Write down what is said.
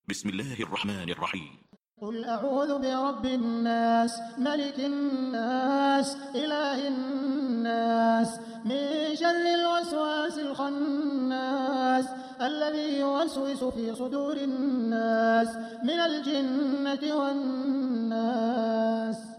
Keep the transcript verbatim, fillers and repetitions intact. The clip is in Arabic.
بسم الله الرحمن الرحيم. قل أعوذ برب الناس ملك الناس إله الناس من شر الوسواس الخناس الذي يوسوس في صدور الناس من الجنة والناس.